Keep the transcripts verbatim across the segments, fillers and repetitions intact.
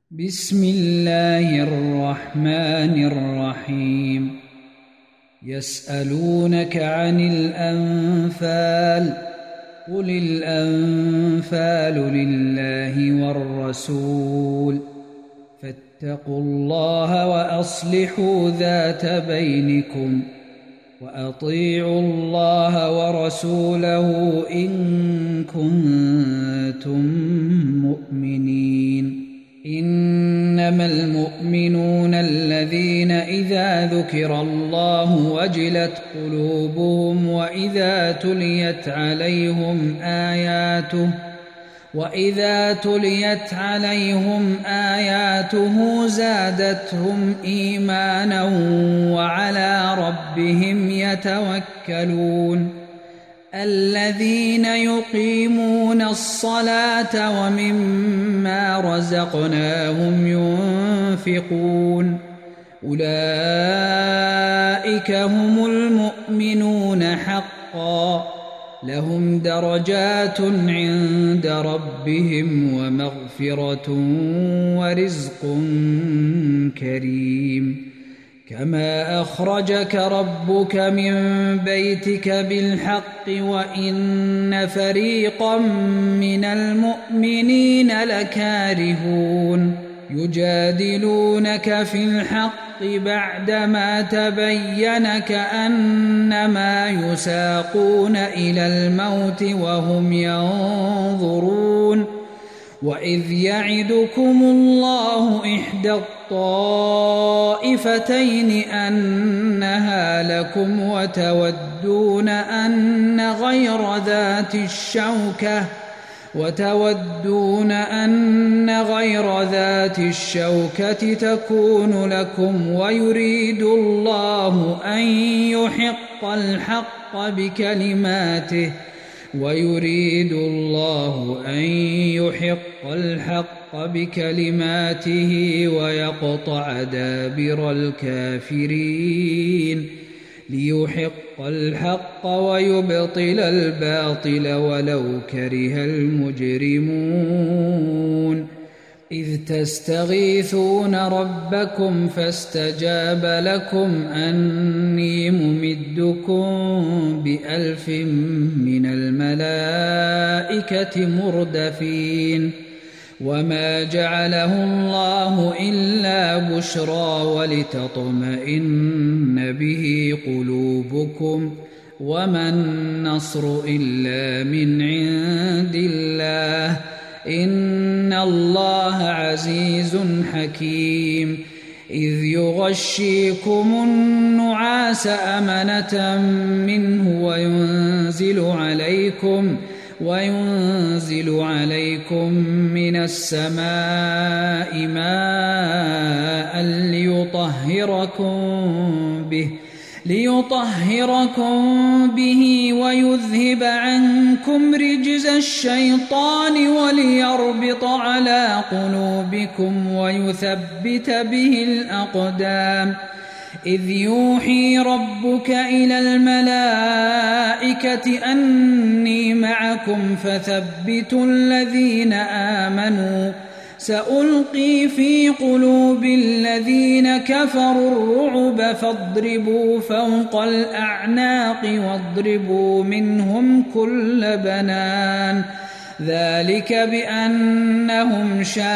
بسم الله الرحمن الرحيم يسألونك عن الأنفال قل الأنفال لله والرسول فاتقوا الله وأصلحوا ذات بينكم وأطيعوا الله ورسوله إن كنتم مؤمنين إنما المؤمنون الذين إذا ذكر الله وجلت قلوبهم وإذا تليت عليهم آياته وإذا تليت عليهم آياته زادتهم إيمانا وعلى ربهم يتوكلون الذين يقيمون الصلاة ومما رزقناهم ينفقون أولئك هم المؤمنون حقا لهم درجات عند ربهم ومغفرة ورزق كريم كما أخرجك ربك من بيتك بالحق وإن فريقا من المؤمنين لكارهون يجادلونك في الحق بعدما تبين كأنما يساقون إلى الموت وهم ينظرون وإذ يعدكم الله إحدى الطائفتين أنها لكم وتودون أن غير ذات الشوكة وتودون أن غير ذات الشوكة تكون لكم ويريد الله أن يحق الحق بكلماته ويريد الله أن يحق الحق بكلماته ويقطع دابر الكافرين ليحق الحق ويبطل الباطل ولو كره المجرمون إذ تستغيثون ربكم فاستجاب لكم أني ممدكم بألف من الملائكة مردفين وما جعله الله إلا بشرى ولتطمئن به قلوبكم وما النصر إلا من عند الله إن الله عزيز حكيم إذ يغشيكم النعاس أمنة منه وينزل عليكم وينزل عليكم من السماء ماء ليطهركم به ليطهركم به ويذهب عنكم رجز الشيطان وليربط على قلوبكم ويثبت به الأقدام إذ يوحي ربك إلى الملائكة أني معكم فثبتوا الذين آمنوا سألقي في قلوب الذين كفروا الرعب فاضربوا فوق الأعناق واضربوا منهم كل بنان ذلك بأنهم شاقوا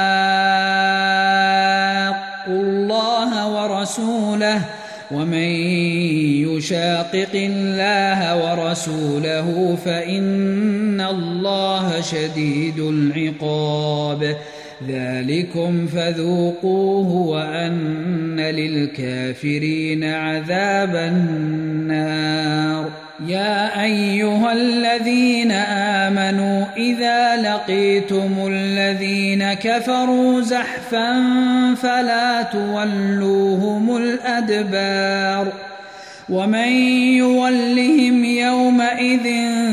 الله ورسوله ومن يشاقق الله ورسوله فإن الله شديد العقاب ذلكم فذوقوه وأن للكافرين عذاب النار يا أيها الذين آمنوا إذا لقيتم الذين كفروا زحفا فلا تولوهم الأدبار ومن يولهم يومئذ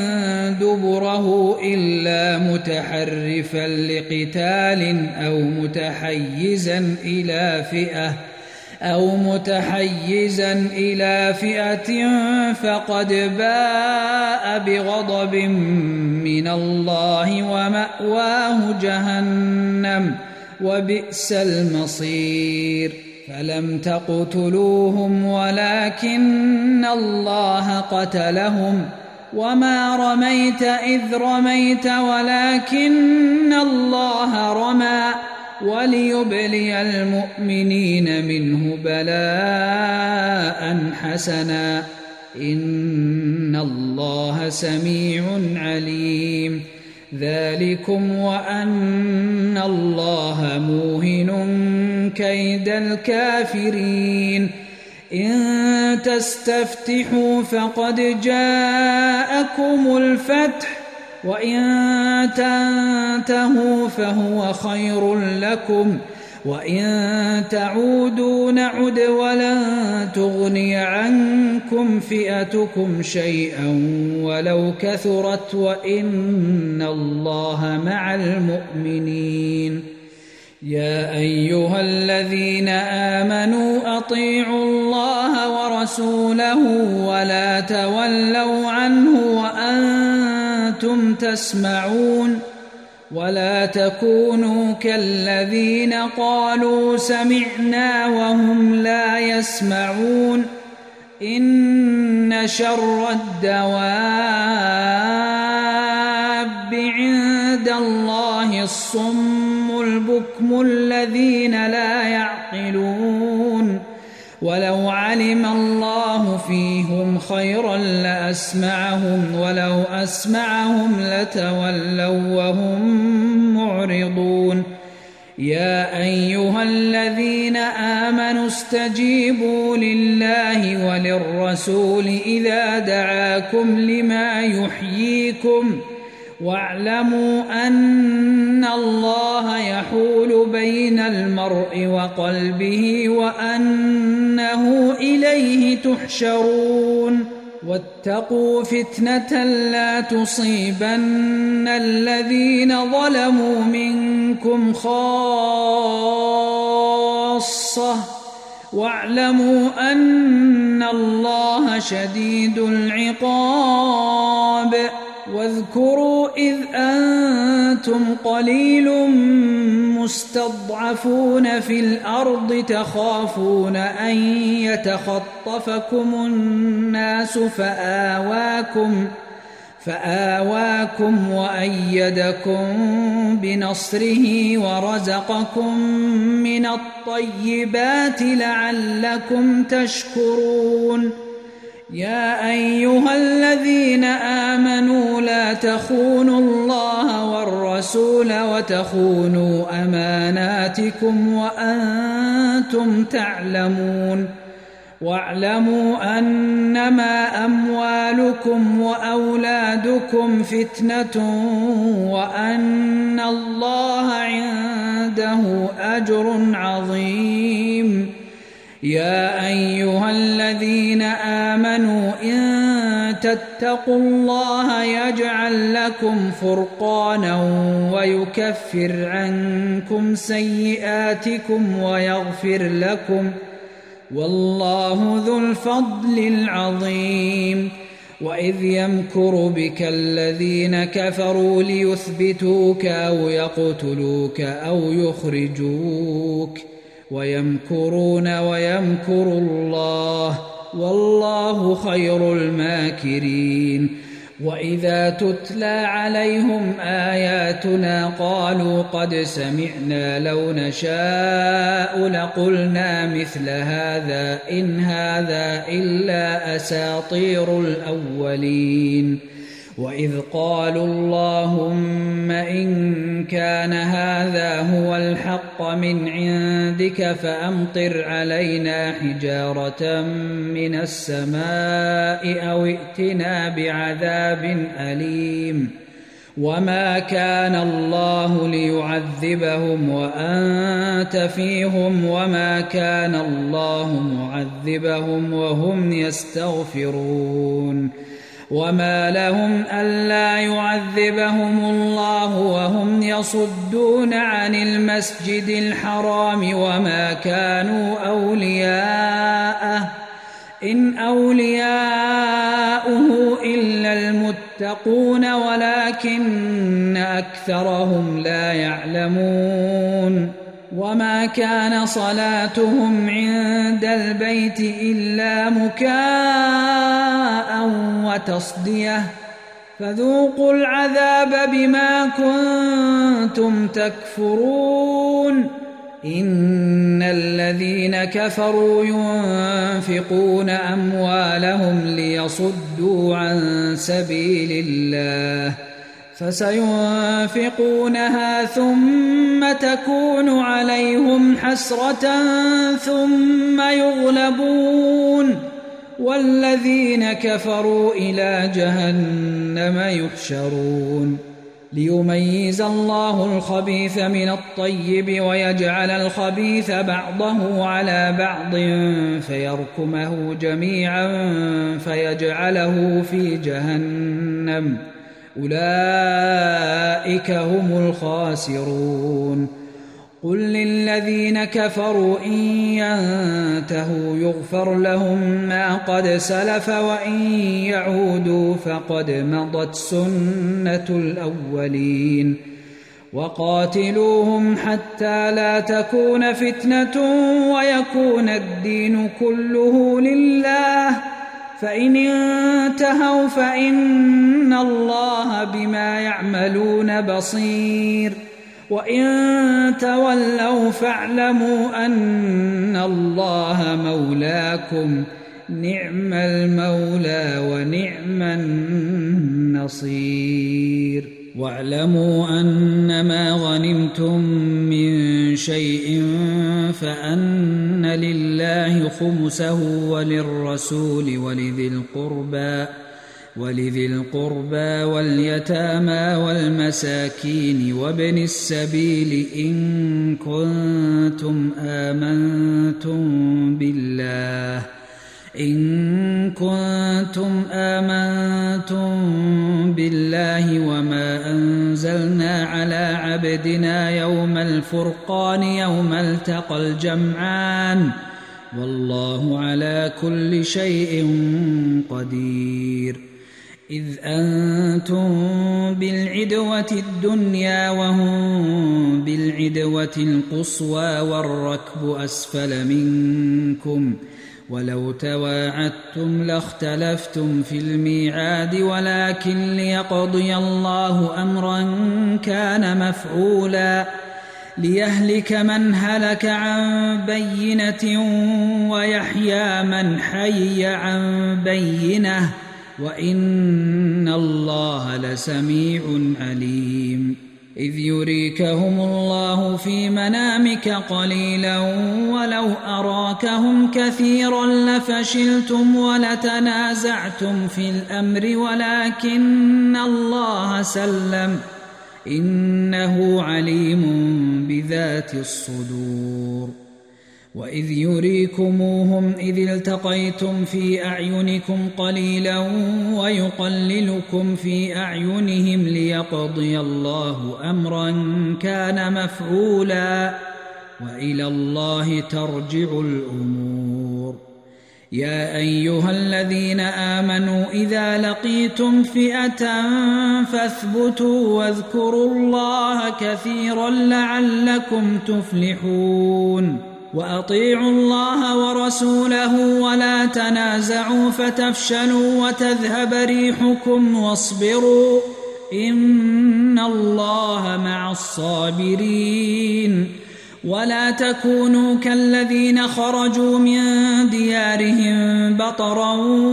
دبره إلا متحرفا لقتال أو متحيزا إلى فئة أو متحيزا إلى فئة فقد باء بغضب من الله ومأواه جهنم وبئس المصير. فلم تقتلوهم ولكن الله قتلهم وما رميت إذ رميت ولكن الله رمى وليبلي المؤمنين منه بلاء حسنا إن الله سميع عليم. ذلكم وأن الله موهن كيد الكافرين. إن تستفتحوا فقد جاءكم الفتح وإن تنتهوا فهو خير لكم وإن تعودوا نعد ولن تغني عنكم فئتكم شيئا ولو كثرت وإن الله مع المؤمنين. يا أيها الذين آمنوا أطيعوا الله ورسوله ولا تولوا عنه وأنتم تسمعون ولا تكونوا كالذين قالوا سمعنا وهم لا يسمعون. إن شر الدواب عند الله الصم البكم الذين لا يعقلون. ولو علم الله فيهم خيرا لأسمعهم ولو أسمعهم لتولوا وهم معرضون. يا أيها الذين آمنوا استجيبوا لله وللرسول إذا دعاكم لما يحييكم واعلموا أن الله يحول بين المرء وقلبه وأنه إليه تحشرون. واتقوا فتنة لا تصيبن الذين ظلموا منكم خاصة واعلموا أن الله شديد العقاب. واذكروا إذ أنتم قليل مستضعفون في الأرض تخافون أن يتخطفكم الناس فآواكم فآواكم وأيدكم بنصره ورزقكم من الطيبات لعلكم تشكرون. يا أيها الذين آمنوا لا تخونوا الله والرسول وتخونوا أماناتكم وأنتم تعلمون. واعلموا أنما أموالكم وأولادكم فتنة وأن الله عنده أجر عظيم. يا أيها الذين آمنوا إن تتقوا الله يجعل لكم فرقانا ويكفر عنكم سيئاتكم ويغفر لكم والله ذو الفضل العظيم. وإذ يمكر بك الذين كفروا ليثبتوك أو يقتلوك أو يخرجوك ويمكرون ويمكر الله والله خير الماكرين. وإذا تتلى عليهم آياتنا قالوا قد سمعنا لو نشاء لقلنا مثل هذا إن هذا إلا أساطير الأولين. وإذ قالوا اللهم إن كان هذا هو الحق من عندك فأمطر علينا حجارة من السماء أو ائتنا بعذاب أليم. وما كان الله ليعذبهم وأنت فيهم وما كان الله معذبهم وهم يستغفرون. وما لهم ألا يعذبهم الله وهم يصدون عن المسجد الحرام وما كانوا أولياءه إن أولياؤه إلا المتقون ولكن أكثرهم لا يعلمون. وما كان صلاتهم عند البيت إلا مكاء وتصدية فذوقوا العذاب بما كنتم تكفرون إن الذين كفروا ينفقون أموالهم ليصدوا عن سبيل الله فسينفقونها ثم تكون عليهم حسرة ثم يغلبون والذين كفروا إلى جهنم يحشرون ليميز الله الخبيث من الطيب ويجعل الخبيث بعضه على بعض فيركمه جميعا فيجعله في جهنم أولئك هم الخاسرون قل للذين كفروا إن ينتهوا يغفر لهم ما قد سلف وإن يعودوا فقد مضت سنة الأولين وقاتلوهم حتى لا تكون فتنة ويكون الدين كله لله فإن انتهوا فإن الله بما يعملون بصير وإن تولوا فاعلموا أن الله مولاكم نعم المولى ونعم النصير واعلموا أنما غنمتم من شيء فأن لله خمسه وللرسول ولذي القربى ولذي القربى واليتامى والمساكين وابن السبيل إن كنتم آمنتم بالله إن كنتم آمنتم بالله وما أنزلنا على عبدنا يوم الفرقان يوم التقى الجمعان والله على كل شيء قدير إذ أنتم بالعدوة الدنيا وهم بالعدوة القصوى والركب أسفل منكم ولو تواعدتم لاختلفتم في الميعاد ولكن ليقضي الله أمرا كان مفعولا ليهلك من هلك عن بينة ويحيى من حي عن بينة وإن الله لسميع عليم إذ يريكهم الله في منامك قليلا ولو أراكهم كثيرا لفشلتم ولتنازعتم في الأمر ولكن الله سلم إنه عليم بذات الصدور وإذ يريكموهم إذ التقيتم في أعينكم قليلا ويقللكم في أعينهم ليقضي الله أمرا كان مفعولا وإلى الله ترجع الأمور يا أيها الذين آمنوا إذا لقيتم فئة فاثبتوا واذكروا الله كثيرا لعلكم تفلحون وأطيعوا الله ورسوله ولا تنازعوا فتفشلوا وتذهب ريحكم واصبروا إن الله مع الصابرين ولا تكونوا كالذين خرجوا من ديارهم بطرا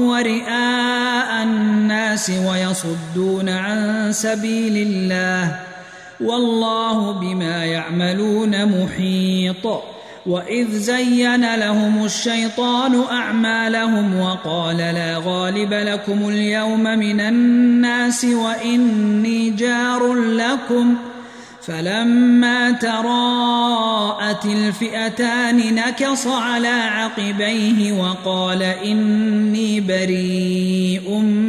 ورئاء الناس ويصدون عن سبيل الله والله بما يعملون محيط وإذ زين لهم الشيطان أعمالهم وقال لا غالب لكم اليوم من الناس وإني جار لكم فلما تراءت الفئتان نكص على عقبيه وقال إني بريء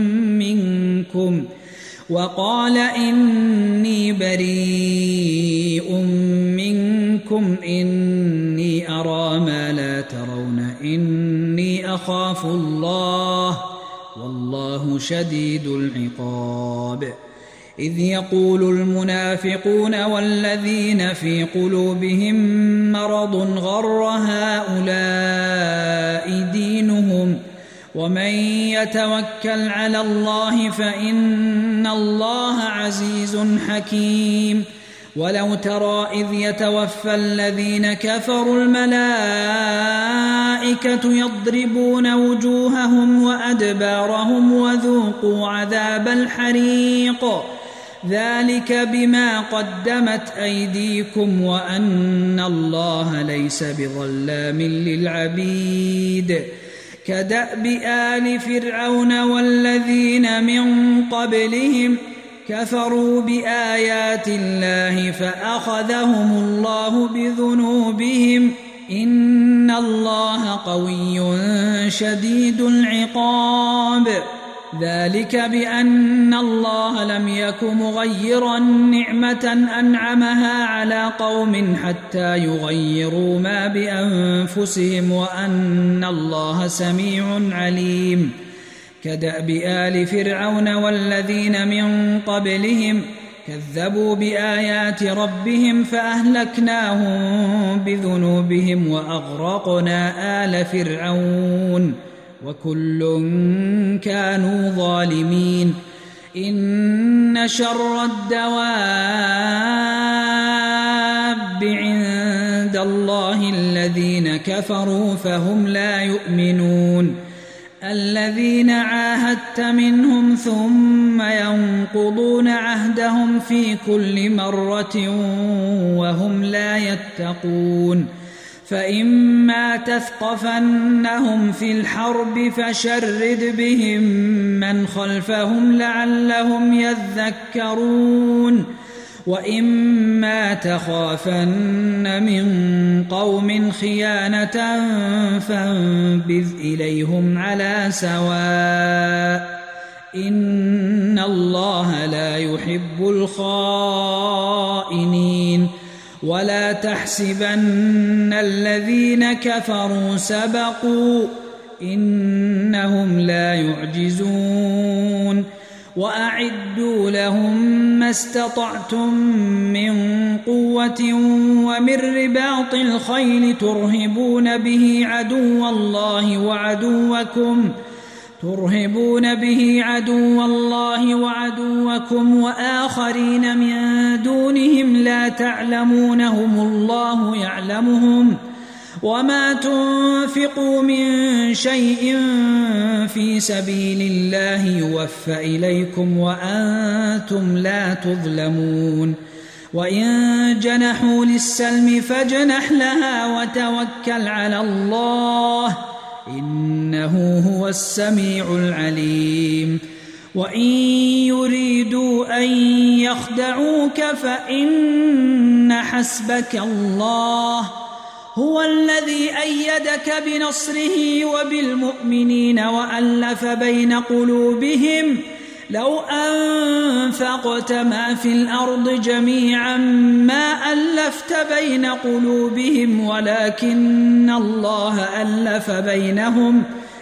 منكم وقال إني بريء منكم إني أرى ما لا ترون إني أخاف الله والله شديد العقاب إذ يقول المنافقون والذين في قلوبهم مرض غر هؤلاء دينهم ومن يتوكل على الله فإن الله عزيز حكيم. ولو ترى إذ يتوفى الذين كفروا الملائكة يضربون وجوههم وأدبارهم وذوقوا عذاب الحريق ذلك بما قدمت أيديكم وأن الله ليس بظلام للعبيد. كدأب آل فرعون والذين من قبلهم كفروا بآيات الله فأخذهم الله بذنوبهم إن الله قوي شديد العقاب. ذلك بأن الله لم يك مغيرا نعمة أنعمها على قوم حتى يغيروا ما بأنفسهم وأن الله سميع عليم. كدأب آل فرعون والذين من قبلهم كذبوا بآيات ربهم فأهلكناهم بذنوبهم وأغرقنا آل فرعون وكل كانوا ظالمين. إن شر الدواب عند الله الذين كفروا فهم لا يؤمنون. الذين عاهدت منهم ثم ينقضون عهدهم في كل مرة وهم لا يتقون. فإما تثقفنهم في الحرب فشرد بهم من خلفهم لعلهم يذكرون. وإما تخافن من قوم خيانة فانبذ إليهم على سواء إن الله لا يحب الخائنين. ولا تحسبن الذين كفروا سبقوا إنهم لا يعجزون. وأعدوا لهم ما استطعتم من قوة ومن رباط الخيل ترهبون به عدو الله وعدوكم ترهبون به عدو الله وعدوكم وآخرين من دونهم لا تعلمونهم الله يعلمهم. وما تنفقوا من شيء في سبيل الله يوفى إليكم وأنتم لا تظلمون. وإن جنحوا للسلم فاجنح لها وتوكل على الله إنه هو السميع العليم. وإن يريدوا أن يخدعوك فإن حسبك الله هو الذي أيدك بنصره وبالمؤمنين وألف بين قلوبهم لو أنفقت ما في الأرض جميعا ما ألفت بين قلوبهم ولكن الله ألف بينهم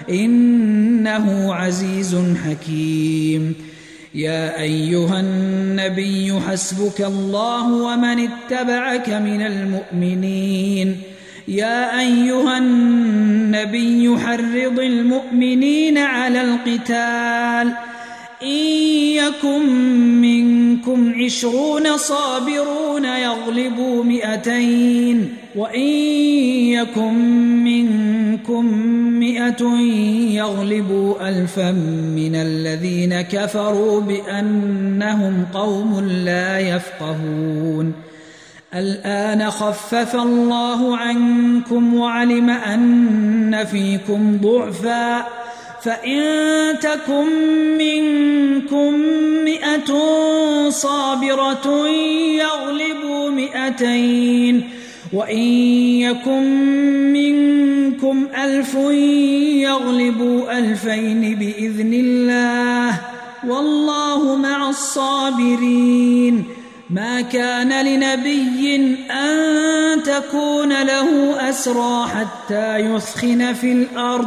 إنه عزيز حكيم. يا أيها النبي حسبك الله ومن اتبعك من المؤمنين. يا أيها النبي حرض المؤمنين على القتال إن يكن منكم عشرون صابرون يغلبوا مئتين وإن يكن منكم مئة يغلبوا ألفا من الذين كفروا بأنهم قوم لا يفقهون. الآن خفف الله عنكم وعلم أن فيكم ضعفا فإن تكن منكم مئة صابرة يغلبوا مئتين وإن يكن منكم ألف يغلبوا ألفين بإذن الله والله مع الصابرين. ما كان لنبي أن تكون له أسرى حتى يثخن في الأرض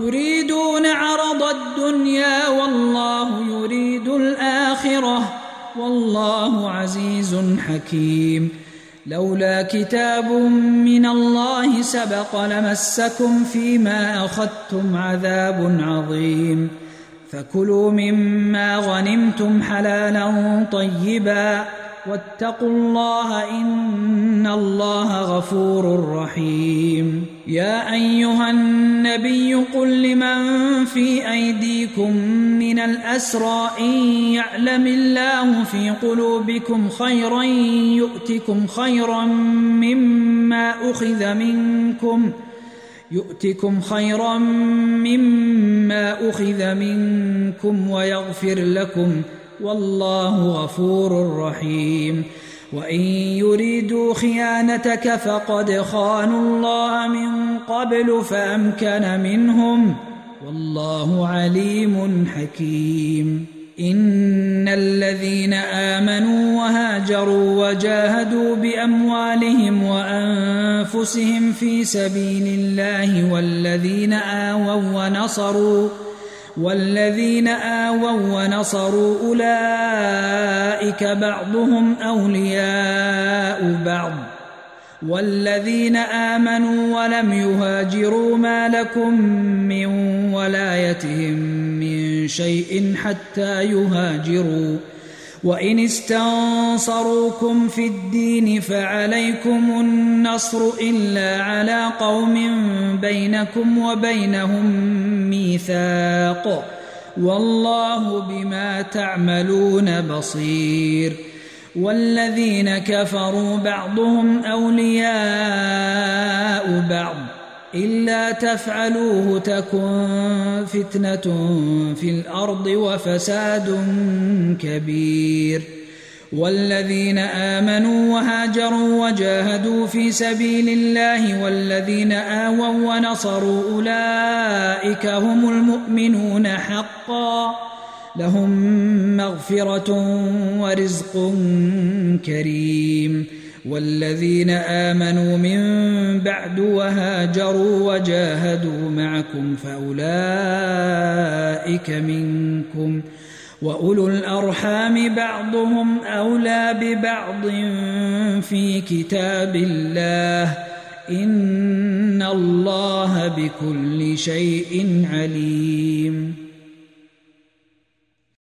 تريدون عرض الدنيا والله يريد الآخرة والله عزيز حكيم لولا كتاب من الله سبق لمسكم فيما أخذتم عذاب عظيم فكلوا مما غنمتم حلالا طيبا واتقوا الله إن الله غفور رحيم يا أيها النبي قل لمن في أيديكم من الأسرى إن يعلم الله في قلوبكم خيرا يؤتكم خيرا مما أخذ منكم يؤتكم خيرا مما أخذ منكم ويغفر لكم والله غفور رحيم وإن يريدوا خيانتك فقد خانوا الله من قبل فأمكن منهم والله عليم حكيم إن الذين آمنوا وهاجروا وجاهدوا بأموالهم وأنفسهم في سبيل الله والذين آووا ونصروا والذين آووا ونصروا أولئك بعضهم أولياء بعض والذين آمنوا ولم يهاجروا ما لكم من ولايتهم من شيء حتى يهاجروا وإن استنصروكم في الدين فعليكم النصر إلا على قوم بينكم وبينهم ميثاق والله بما تعملون بصير والذين كفروا بعضهم أولياء بعض إلا تفعلوه تكن فتنة في الأرض وفساد كبير والذين آمنوا وهاجروا وجاهدوا في سبيل الله والذين آووا ونصروا أولئك هم المؤمنون حقا لهم مغفرة ورزق كريم والذين آمنوا من بعد وهاجروا وجاهدوا معكم فأولئك منكم وأولو الأرحام بعضهم أولى ببعض في كتاب الله إن الله بكل شيء عليم